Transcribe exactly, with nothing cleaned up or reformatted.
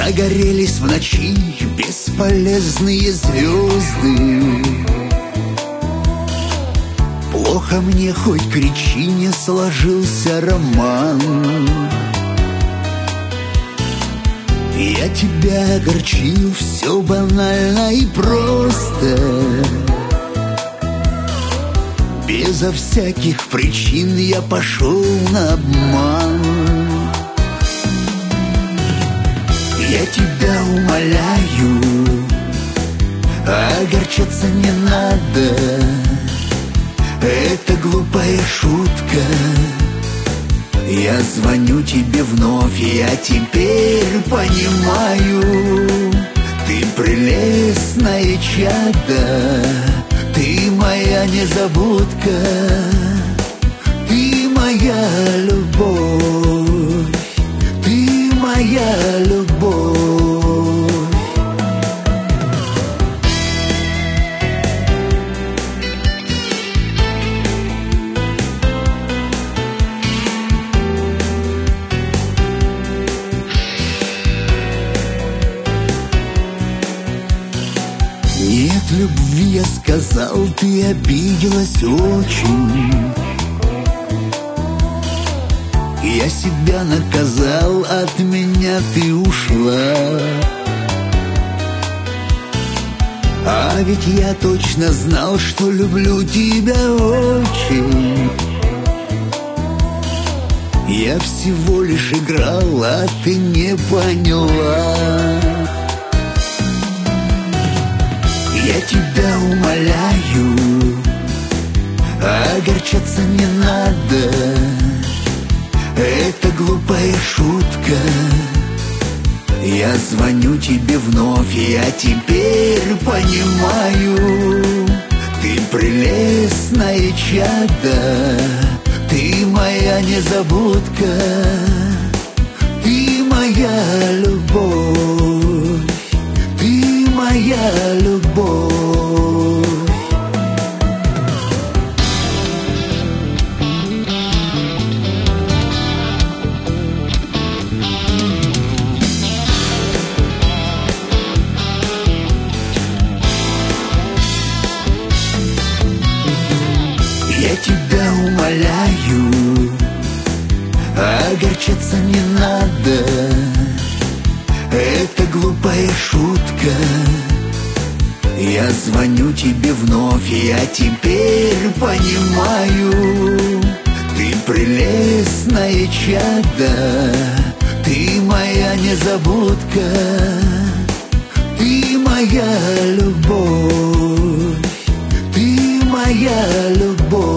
Загорелись в ночи бесполезные звезды. Плохо мне, хоть кричи, не сложился роман. Я тебя огорчил, все банально и просто, безо всяких причин я пошел на обман. Я тебя умоляю, огорчаться не надо, это глупая шутка. Я звоню тебе вновь, я теперь понимаю, ты прелестное чадо, ты моя незабудка, ты моя любовь, ты моя любовь. Нет любви, я сказал, ты обиделась очень. Я себя наказал, от меня ты ушла. А ведь я точно знал, что люблю тебя очень. Я всего лишь играл, а ты не поняла. Я тебя умоляю, огорчаться не надо, это глупая шутка. Я звоню тебе вновь, я теперь понимаю, ты прелестное чадо, ты моя незабудка, ты моя любовь, ты моя любовь. Я тебя умоляю, огорчаться не надо, это глупая шутка. Я звоню тебе вновь, я теперь понимаю, ты прелестное чадо, ты моя незабудка, ты моя любовь, ты моя любовь.